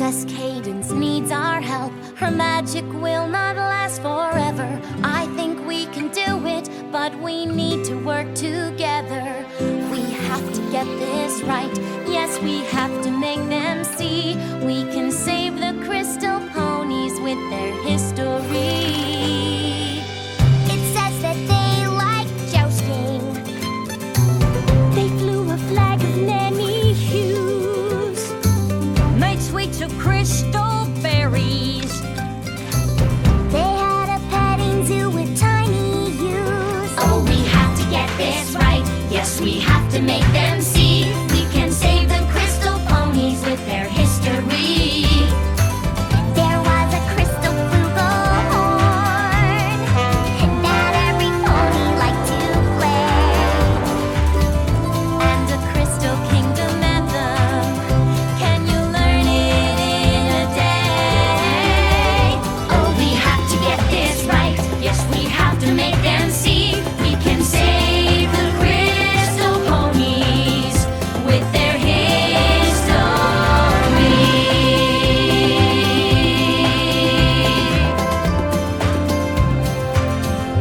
Princess Cadence needs our help. Her magic will not last forever. I think we can do it, but we need to work together. We have to get this right. Yes, we have to make them see. We can save the crystal ponies with their history. It says that they like jousting. They flew a flag of many hues, made sweets of crystal berries. They had a petting zoo with tiny ewes. Oh, we have to get this right. Yes, we have to make them see. We can save the crystal ponies with their history. There was a crystal flugelhorn that every pony liked to play, and a crystal kingdom anthem. Can you learn it in a day? Oh, we have to get this right. Yes, we have to make them see. We can save the crystal ponies with their history.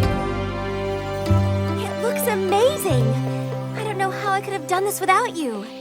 It looks amazing. I don't know how I could have done this without you.